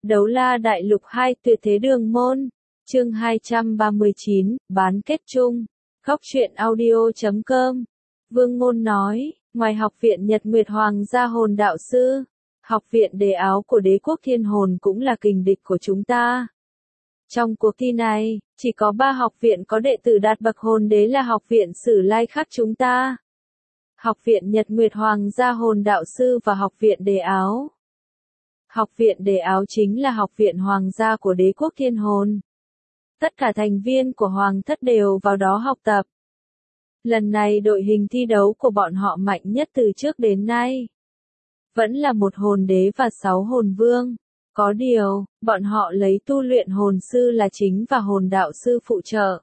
Đấu la đại lục 2 tuyệt thế đường môn. Chương 239, bán kết chung. Góc truyện audio.com. Vương Ngôn nói, ngoài học viện Nhật Nguyệt Hoàng gia hồn đạo sư, học viện đề áo của đế quốc thiên hồn cũng là kình địch của chúng ta. Trong cuộc thi này, chỉ có 3 học viện có đệ tử đạt bậc hồn đế là học viện Sử Lai Khắc chúng ta, học viện Nhật Nguyệt Hoàng gia hồn đạo sư và học viện đề áo. Học viện đề áo chính là học viện hoàng gia của đế quốc thiên hồn. Tất cả thành viên của hoàng thất đều vào đó học tập. Lần này đội hình thi đấu của bọn họ mạnh nhất từ trước đến nay. Vẫn là một hồn đế và 6 hồn vương. Có điều, bọn họ lấy tu luyện hồn sư là chính và hồn đạo sư phụ trợ.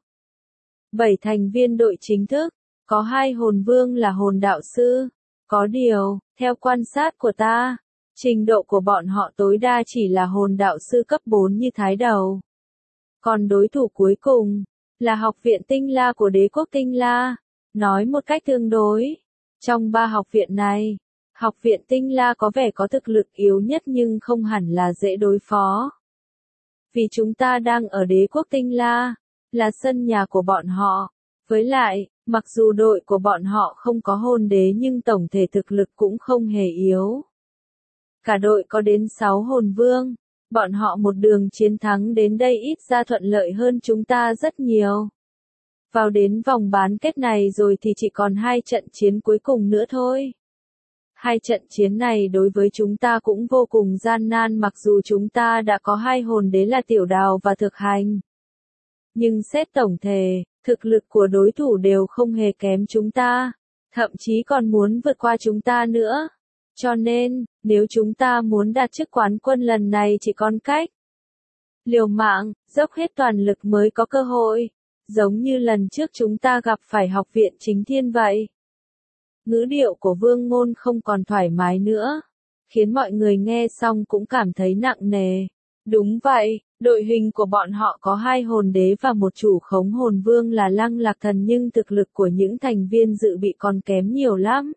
7 thành viên đội chính thức, có 2 hồn vương là hồn đạo sư. Có điều, theo quan sát của ta, trình độ của bọn họ tối đa chỉ là hồn đạo sư cấp 4 như Thái Đầu. Còn đối thủ cuối cùng, là học viện Tinh La của đế quốc Tinh La. Nói một cách tương đối, trong 3 học viện này, học viện Tinh La có vẻ có thực lực yếu nhất nhưng không hẳn là dễ đối phó. Vì chúng ta đang ở đế quốc Tinh La, là sân nhà của bọn họ. Với lại, mặc dù đội của bọn họ không có hồn đế nhưng tổng thể thực lực cũng không hề yếu. Cả đội có đến 6 hồn vương, bọn họ một đường chiến thắng đến đây ít ra thuận lợi hơn chúng ta rất nhiều. Vào đến vòng bán kết này rồi thì chỉ còn 2 trận chiến cuối cùng nữa thôi. 2 trận chiến này đối với chúng ta cũng vô cùng gian nan mặc dù chúng ta đã có 2 hồn đế là Tiểu Đào và Thực Hành. Nhưng xét tổng thể, thực lực của đối thủ đều không hề kém chúng ta, thậm chí còn muốn vượt qua chúng ta nữa. Cho nên, nếu chúng ta muốn đạt chức quán quân lần này chỉ còn cách liều mạng, dốc hết toàn lực mới có cơ hội, giống như lần trước chúng ta gặp phải học viện Chính Thiên vậy. Ngữ điệu của Vương Ngôn không còn thoải mái nữa, khiến mọi người nghe xong cũng cảm thấy nặng nề. Đúng vậy, đội hình của bọn họ có 2 hồn đế và một chủ khống hồn vương là Lăng Lạc Thần nhưng thực lực của những thành viên dự bị còn kém nhiều lắm.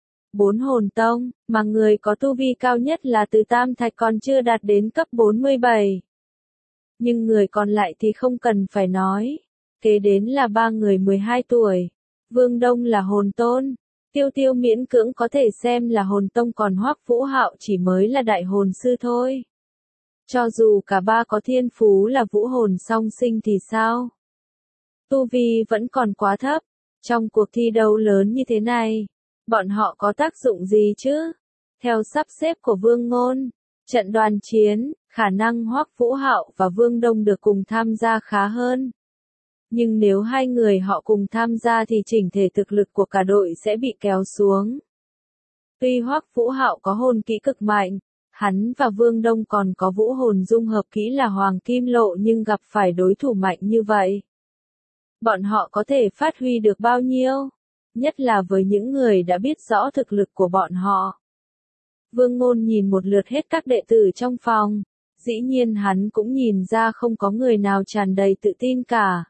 4 hồn tông, mà người có tu vi cao nhất là Từ Tam Thạch còn chưa đạt đến cấp 47. Nhưng người còn lại thì không cần phải nói. Kế đến là 3 người 12 tuổi. Vương Đông là hồn tôn. Tiêu Tiêu miễn cưỡng có thể xem là hồn tông còn Hoắc Vũ Hạo chỉ mới là đại hồn sư thôi. Cho dù cả 3 có thiên phú là vũ hồn song sinh thì sao? Tu vi vẫn còn quá thấp. Trong cuộc thi đấu lớn như thế này, bọn họ có tác dụng gì chứ? Theo sắp xếp của Vương Ngôn, trận đoàn chiến, khả năng Hoắc Vũ Hạo và Vương Đông được cùng tham gia khá hơn. Nhưng nếu 2 người họ cùng tham gia thì chỉnh thể thực lực của cả đội sẽ bị kéo xuống. Tuy Hoắc Vũ Hạo có hồn kỹ cực mạnh, hắn và Vương Đông còn có vũ hồn dung hợp kỹ là Hoàng Kim Lộ nhưng gặp phải đối thủ mạnh như vậy, bọn họ có thể phát huy được bao nhiêu? Nhất là với những người đã biết rõ thực lực của bọn họ. Vương Ngôn nhìn một lượt hết các đệ tử trong phòng, dĩ nhiên hắn cũng nhìn ra không có người nào tràn đầy tự tin cả.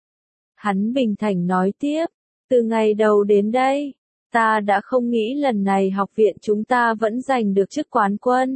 Hắn bình thản nói tiếp, từ ngày đầu đến đây, ta đã không nghĩ lần này học viện chúng ta vẫn giành được chức quán quân.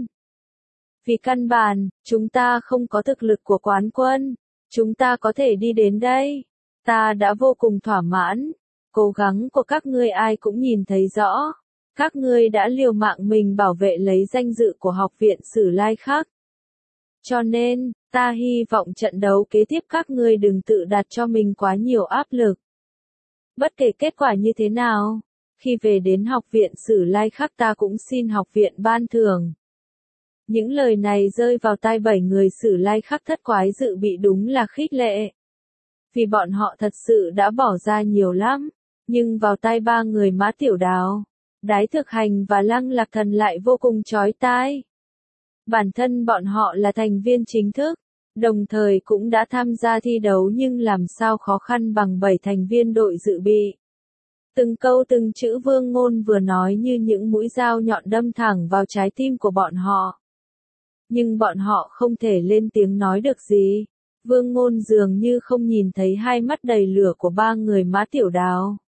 Vì căn bản, chúng ta không có thực lực của quán quân, chúng ta có thể đi đến đây. Ta đã vô cùng thỏa mãn. Cố gắng của các ngươi ai cũng nhìn thấy rõ. Các ngươi đã liều mạng mình bảo vệ lấy danh dự của học viện Sử Lai Khắc. Cho nên, ta hy vọng trận đấu kế tiếp các ngươi đừng tự đặt cho mình quá nhiều áp lực. Bất kể kết quả như thế nào, khi về đến học viện Sử Lai Khắc ta cũng xin học viện ban thưởng. Những lời này rơi vào tai 7 người Sử Lai Khắc thất quái dự bị đúng là khích lệ. Vì bọn họ thật sự đã bỏ ra nhiều lắm. Nhưng vào tai 3 người Mã Tiểu Đào, Đái Thực Hành và Lăng Lạc Thần lại vô cùng chói tai. Bản thân bọn họ là thành viên chính thức, đồng thời cũng đã tham gia thi đấu nhưng làm sao khó khăn bằng 7 thành viên đội dự bị. Từng câu từng chữ Vương Ngôn vừa nói như những mũi dao nhọn đâm thẳng vào trái tim của bọn họ. Nhưng bọn họ không thể lên tiếng nói được gì. Vương Ngôn dường như không nhìn thấy hai mắt đầy lửa của 3 người Mã Tiểu Đào.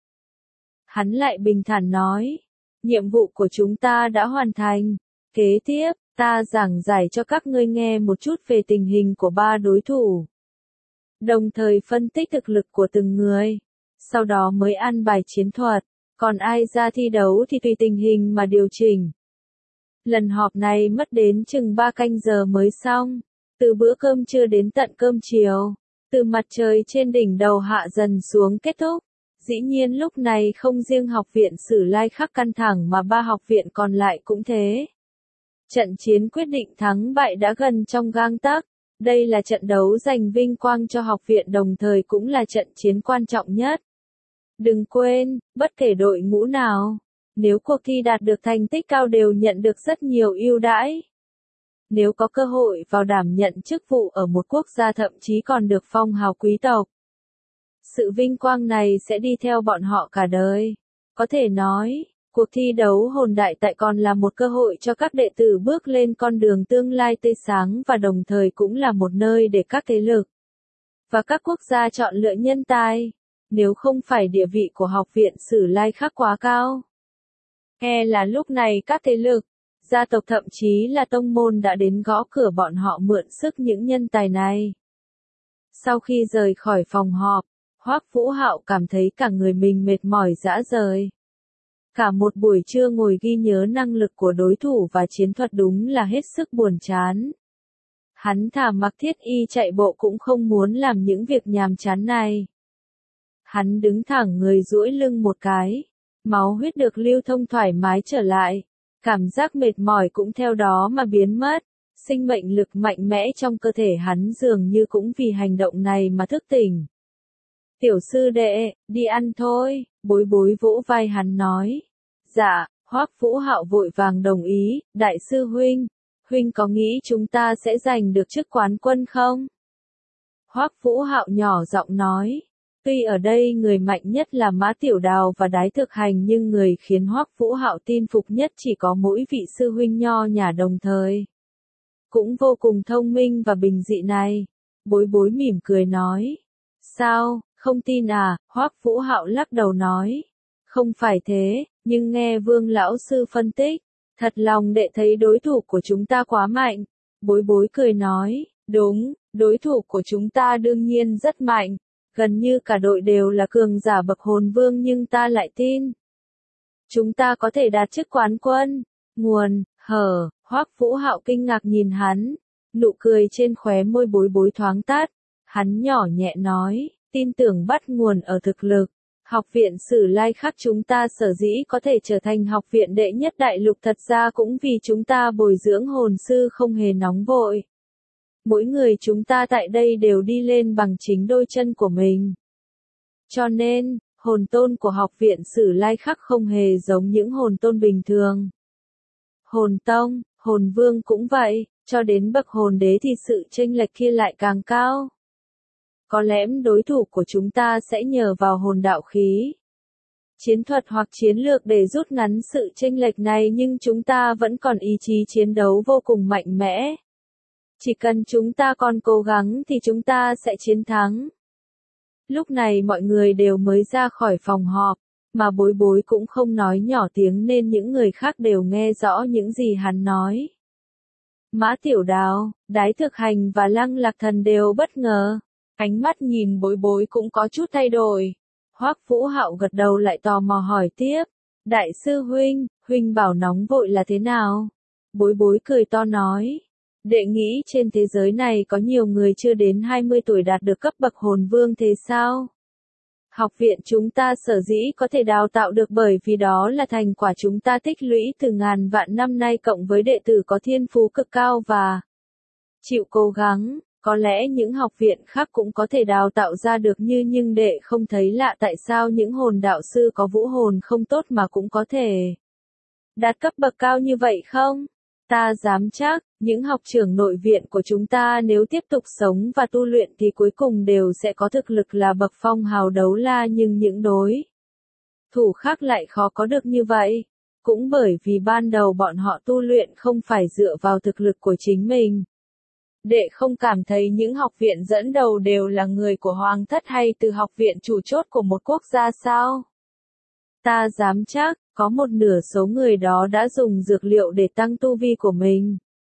Hắn lại bình thản nói, nhiệm vụ của chúng ta đã hoàn thành, kế tiếp, Ta giảng giải cho các ngươi nghe một chút về tình hình của ba đối thủ. Đồng thời phân tích thực lực của từng người. Sau đó mới ăn bài chiến thuật. Còn ai ra thi đấu thì tùy tình hình mà điều chỉnh. Lần họp này mất đến chừng 3 canh giờ mới xong. Từ bữa cơm trưa đến tận cơm chiều. Từ mặt trời trên đỉnh đầu hạ dần xuống kết thúc. Dĩ nhiên lúc này không riêng học viện Sử Lai Khắc căng thẳng mà ba học viện còn lại cũng thế. Trận chiến quyết định thắng bại đã gần trong gang tấc. Đây là trận đấu giành vinh quang cho học viện đồng thời cũng là trận chiến quan trọng nhất. Đừng quên, bất kể đội ngũ nào, nếu cuộc thi đạt được thành tích cao đều nhận được rất nhiều ưu đãi. Nếu có cơ hội vào đảm nhận chức vụ ở một quốc gia thậm chí còn được phong hào quý tộc. Sự vinh quang này sẽ đi theo bọn họ cả đời. Có thể nói, cuộc thi đấu hồn đại tại còn là một cơ hội cho các đệ tử bước lên con đường tương lai tươi sáng và đồng thời cũng là một nơi để các thế lực và các quốc gia chọn lựa nhân tài. Nếu không phải địa vị của học viện Sử Lai Khắc quá cao, e là lúc này các thế lực, gia tộc thậm chí là tông môn đã đến gõ cửa bọn họ mượn sức những nhân tài này. Sau khi rời khỏi phòng họp, Hoắc Vũ Hạo cảm thấy cả người mình mệt mỏi rã rời. Cả một buổi trưa ngồi ghi nhớ năng lực của đối thủ và chiến thuật đúng là hết sức buồn chán. Hắn thà mặc thiết y chạy bộ cũng không muốn làm những việc nhàm chán này. Hắn đứng thẳng người duỗi lưng một cái, máu huyết được lưu thông thoải mái trở lại, cảm giác mệt mỏi cũng theo đó mà biến mất, sinh mệnh lực mạnh mẽ trong cơ thể hắn dường như cũng vì hành động này mà thức tỉnh. Tiểu sư đệ, đi ăn thôi, Bối Bối vỗ vai hắn nói. Dạ, Hoắc Vũ Hạo vội vàng đồng ý, đại sư huynh, huynh có nghĩ chúng ta sẽ giành được chức quán quân không? Hoắc Vũ Hạo nhỏ giọng nói. Tuy ở đây người mạnh nhất là Mã Tiểu Đào và Đái Thực Hành nhưng người khiến Hoắc Vũ Hạo tin phục nhất chỉ có mỗi vị sư huynh nho nhã đồng thời. Cũng vô cùng thông minh và bình dị này. Bối Bối mỉm cười nói. Sao, không tin à? Hoắc Vũ Hạo lắc đầu nói. Không phải thế, nhưng nghe Vương lão sư phân tích, thật lòng đệ thấy đối thủ của chúng ta quá mạnh. Bối Bối cười nói. Đúng, đối thủ của chúng ta đương nhiên rất mạnh. Gần như cả đội đều là cường giả bậc hồn vương nhưng ta lại tin. Chúng ta có thể đạt chức quán quân. Hoắc Vũ Hạo kinh ngạc nhìn hắn. Nụ cười trên khóe môi Bối Bối thoáng tắt. Hắn nhỏ nhẹ nói, tin tưởng bắt nguồn ở thực lực. Học viện Sử Lai Khắc chúng ta sở dĩ có thể trở thành học viện đệ nhất đại lục thật ra cũng vì chúng ta bồi dưỡng hồn sư không hề nóng vội. Mỗi người chúng ta tại đây đều đi lên bằng chính đôi chân của mình. Cho nên, hồn tôn của học viện Sử Lai Khắc không hề giống những hồn tôn bình thường. Hồn tông, hồn vương cũng vậy, cho đến bậc hồn đế thì sự chênh lệch kia lại càng cao. Có lẽ đối thủ của chúng ta sẽ nhờ vào hồn đạo khí, chiến thuật hoặc chiến lược để rút ngắn sự chênh lệch này nhưng chúng ta vẫn còn ý chí chiến đấu vô cùng mạnh mẽ. Chỉ cần chúng ta còn cố gắng thì chúng ta sẽ chiến thắng. Lúc này mọi người đều mới ra khỏi phòng họp, mà Bối Bối cũng không nói nhỏ tiếng nên những người khác đều nghe rõ những gì hắn nói. Mã Tiểu Đào, Đái Thực Hành và Lăng Lạc Thần đều bất ngờ. Ánh mắt nhìn Bối Bối cũng có chút thay đổi. Hoắc Vũ Hạo gật đầu lại tò mò hỏi tiếp. Đại sư huynh, huynh bảo nóng vội là thế nào? Bối Bối cười to nói. Đệ nghĩ trên thế giới này có nhiều người chưa đến 20 tuổi đạt được cấp bậc hồn vương thế sao? Học viện chúng ta sở dĩ có thể đào tạo được bởi vì đó là thành quả chúng ta tích lũy từ ngàn vạn năm nay cộng với đệ tử có thiên phú cực cao và chịu cố gắng. Có lẽ những học viện khác cũng có thể đào tạo ra được nhưng đệ không thấy lạ tại sao những hồn đạo sư có vũ hồn không tốt mà cũng có thể đạt cấp bậc cao như vậy không? Ta dám chắc, những học trưởng nội viện của chúng ta nếu tiếp tục sống và tu luyện thì cuối cùng đều sẽ có thực lực là bậc phong hào đấu la nhưng những đối thủ khác lại khó có được như vậy. Cũng bởi vì ban đầu bọn họ tu luyện không phải dựa vào thực lực của chính mình. Đệ không cảm thấy những học viện dẫn đầu đều là người của hoàng thất hay từ học viện chủ chốt của một quốc gia sao? Ta dám chắc, có một nửa số người đó đã dùng dược liệu để tăng tu vi của mình.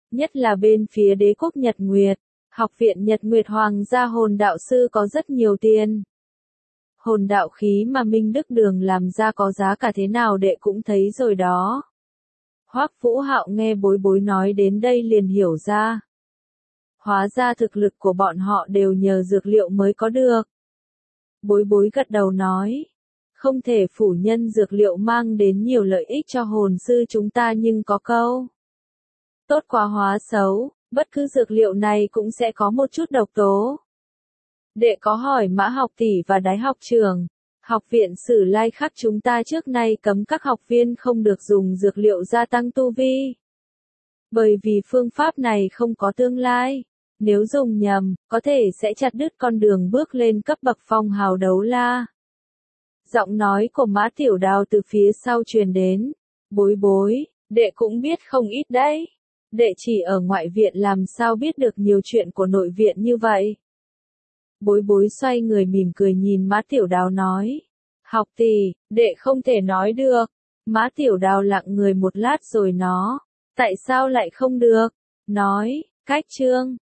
nhất là bên phía đế quốc Nhật Nguyệt. Học viện Nhật Nguyệt Hoàng gia hồn đạo sư có rất nhiều tiền. Hồn đạo khí mà Minh Đức Đường làm ra có giá cả thế nào đệ cũng thấy rồi đó. Hoắc Vũ Hạo nghe Bối Bối nói đến đây liền hiểu ra. Hóa ra thực lực của bọn họ đều nhờ dược liệu mới có được. Bối Bối gật đầu nói. Không thể phủ nhận dược liệu mang đến nhiều lợi ích cho hồn sư chúng ta nhưng có câu. Tốt quá hóa xấu, bất cứ dược liệu này cũng sẽ có một chút độc tố. Đệ có hỏi Mã học tỷ và Đái học trưởng. Học viện Sử Lai Khắc chúng ta trước nay cấm các học viên không được dùng dược liệu gia tăng tu vi. Bởi vì phương pháp này không có tương lai. Nếu dùng nhầm, có thể sẽ chặt đứt con đường bước lên cấp bậc phong hào đấu la. Giọng nói của Mã Tiểu Đào từ phía sau truyền đến. Bối Bối, đệ cũng biết không ít đấy. Đệ chỉ ở ngoại viện làm sao biết được nhiều chuyện của nội viện như vậy. Bối Bối xoay người mỉm cười nhìn Mã Tiểu Đào nói. Học tỷ, đệ không thể nói được. Mã Tiểu Đào lặng người một lát rồi nó. Tại sao lại không được? Nói, cách chương.